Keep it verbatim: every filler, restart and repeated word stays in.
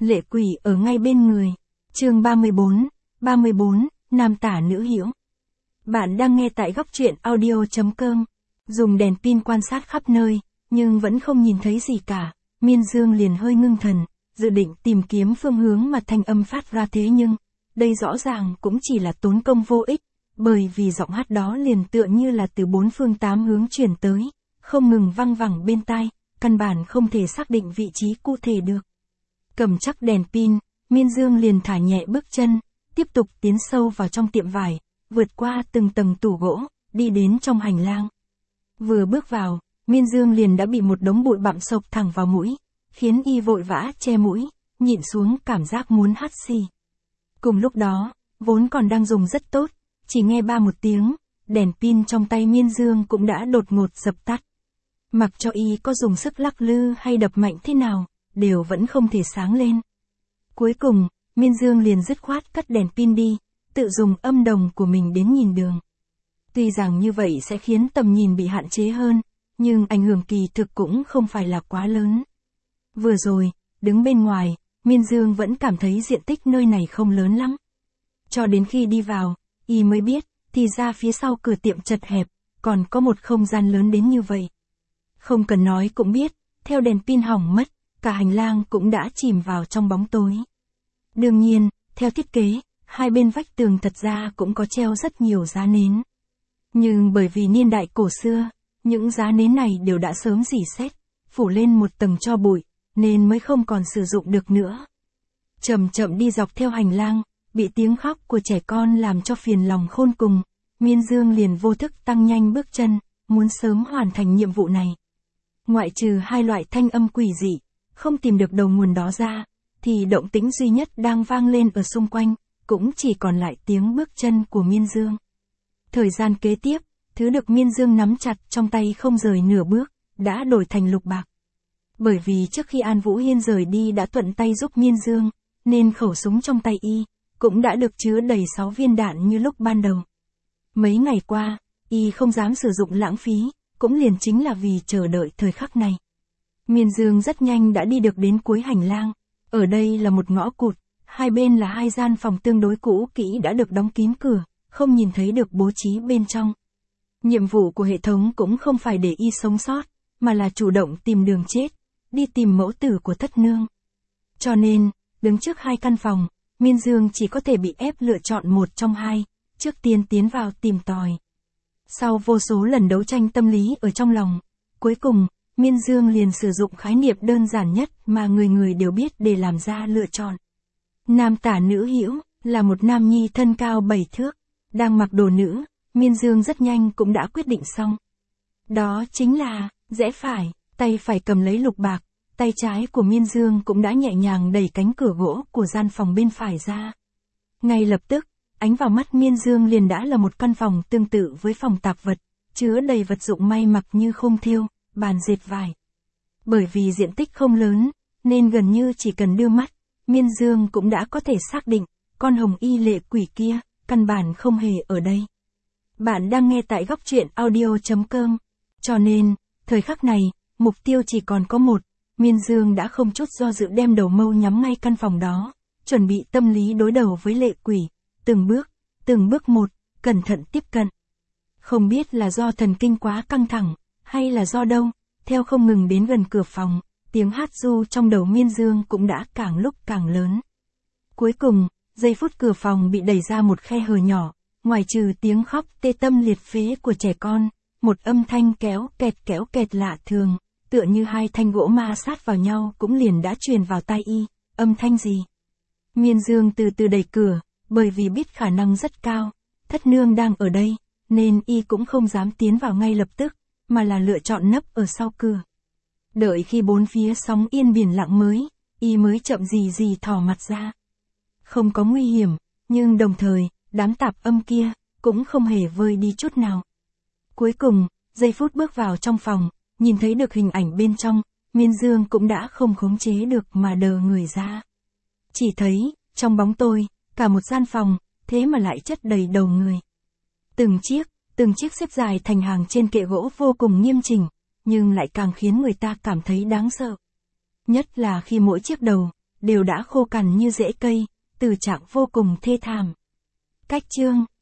lệ quỷ ở ngay bên người. Chương ba mươi bốn, ba mươi bốn, nam tả nữ hiểu. Bạn đang nghe tại góc truyện audio chấm com. Dùng đèn pin quan sát khắp nơi, nhưng vẫn không nhìn thấy gì cả. Miên Dương liền hơi ngưng thần, dự định tìm kiếm phương hướng mà thanh âm phát ra, thế nhưng, đây rõ ràng cũng chỉ là tốn công vô ích, bởi vì giọng hát đó liền tựa như là từ bốn phương tám hướng truyền tới, không ngừng văng vẳng bên tai, căn bản không thể xác định vị trí cụ thể được. Cầm chắc đèn pin, Miên Dương liền thả nhẹ bước chân, tiếp tục tiến sâu vào trong tiệm vải, vượt qua từng tầng tủ gỗ, đi đến trong hành lang. Vừa bước vào, Miên Dương liền đã bị một đống bụi bặm xộc thẳng vào mũi, khiến y vội vã che mũi, nhịn xuống cảm giác muốn hắt xì. Cùng lúc đó, vốn còn đang dùng rất tốt, chỉ nghe ba một tiếng, đèn pin trong tay Miên Dương cũng đã đột ngột dập tắt. Mặc cho y có dùng sức lắc lư hay đập mạnh thế nào, đều vẫn không thể sáng lên. Cuối cùng, Miên Dương liền dứt khoát cất đèn pin đi, tự dùng âm đồng của mình đến nhìn đường. Tuy rằng như vậy sẽ khiến tầm nhìn bị hạn chế hơn, nhưng ảnh hưởng kỳ thực cũng không phải là quá lớn. Vừa rồi, đứng bên ngoài, Miên Dương vẫn cảm thấy diện tích nơi này không lớn lắm. Cho đến khi đi vào, y mới biết, thì ra phía sau cửa tiệm chật hẹp, còn có một không gian lớn đến như vậy. Không cần nói cũng biết, theo đèn pin hỏng mất, cả hành lang cũng đã chìm vào trong bóng tối. Đương nhiên, theo thiết kế, hai bên vách tường thật ra cũng có treo rất nhiều giá nến. Nhưng bởi vì niên đại cổ xưa, những giá nến này đều đã sớm rỉ sét, phủ lên một tầng tro bụi, nên mới không còn sử dụng được nữa. Chậm chậm đi dọc theo hành lang, bị tiếng khóc của trẻ con làm cho phiền lòng khôn cùng, Miên Dương liền vô thức tăng nhanh bước chân, muốn sớm hoàn thành nhiệm vụ này. Ngoại trừ hai loại thanh âm quỷ dị, không tìm được đầu nguồn đó ra, thì động tĩnh duy nhất đang vang lên ở xung quanh, cũng chỉ còn lại tiếng bước chân của Miên Dương. Thời gian kế tiếp, thứ được Miên Dương nắm chặt trong tay không rời nửa bước, đã đổi thành lục bạc. Bởi vì trước khi An Vũ Hiên rời đi đã thuận tay giúp Miên Dương, nên khẩu súng trong tay y, cũng đã được chứa đầy sáu viên đạn như lúc ban đầu. Mấy ngày qua, y không dám sử dụng lãng phí, cũng liền chính là vì chờ đợi thời khắc này. Miên Dương rất nhanh đã đi được đến cuối hành lang, ở đây là một ngõ cụt, hai bên là hai gian phòng tương đối cũ kỹ đã được đóng kín cửa, không nhìn thấy được bố trí bên trong. Nhiệm vụ của hệ thống cũng không phải để y sống sót, mà là chủ động tìm đường chết, đi tìm mẫu tử của thất nương. Cho nên, đứng trước hai căn phòng, Miên Dương chỉ có thể bị ép lựa chọn một trong hai, trước tiên tiến vào tìm tòi. Sau vô số lần đấu tranh tâm lý ở trong lòng, cuối cùng, Miên Dương liền sử dụng khái niệm đơn giản nhất mà người người đều biết để làm ra lựa chọn. Nam tả nữ hiểu, là một nam nhi thân cao bảy thước, đang mặc đồ nữ, Miên Dương rất nhanh cũng đã quyết định xong. Đó chính là, rẽ phải, tay phải cầm lấy lục bạc, tay trái của Miên Dương cũng đã nhẹ nhàng đẩy cánh cửa gỗ của gian phòng bên phải ra. Ngay lập tức, ánh vào mắt Miên Dương liền đã là một căn phòng tương tự với phòng tạp vật, chứa đầy vật dụng may mặc như khung thêu, bàn dệt vải. Bởi vì diện tích không lớn, nên gần như chỉ cần đưa mắt, Miên Dương cũng đã có thể xác định, con hồng y lệ quỷ kia, căn bản không hề ở đây. Bạn đang nghe tại góc truyện audio chấm com. Cho nên, thời khắc này, mục tiêu chỉ còn có một, Miên Dương đã không chút do dự đem đầu mâu nhắm ngay căn phòng đó, chuẩn bị tâm lý đối đầu với lệ quỷ, từng bước, từng bước một, cẩn thận tiếp cận. Không biết là do thần kinh quá căng thẳng, hay là do đâu, theo không ngừng đến gần cửa phòng, tiếng hát ru trong đầu Miên Dương cũng đã càng lúc càng lớn. Cuối cùng, giây phút cửa phòng bị đẩy ra một khe hở nhỏ, ngoài trừ tiếng khóc tê tâm liệt phế của trẻ con, một âm thanh kéo kẹt kéo kẹt lạ thường, tựa như hai thanh gỗ ma sát vào nhau cũng liền đã truyền vào tai y. Âm thanh gì? Miên Dương từ từ đẩy cửa, bởi vì biết khả năng rất cao, thất nương đang ở đây, nên y cũng không dám tiến vào ngay lập tức, mà là lựa chọn nấp ở sau cửa. Đợi khi bốn phía sóng yên biển lặng mới, y mới chậm gì gì thò mặt ra. Không có nguy hiểm, nhưng đồng thời, đám tạp âm kia, cũng không hề vơi đi chút nào. Cuối cùng, giây phút bước vào trong phòng, nhìn thấy được hình ảnh bên trong, Miên Dương cũng đã không khống chế được mà đờ người ra. Chỉ thấy, trong bóng tối, cả một gian phòng, thế mà lại chất đầy đầu người. Từng chiếc, từng chiếc xếp dài thành hàng trên kệ gỗ vô cùng nghiêm chỉnh, nhưng lại càng khiến người ta cảm thấy đáng sợ. Nhất là khi mỗi chiếc đầu, đều đã khô cằn như rễ cây, từ trạng vô cùng thê thảm. Cách chương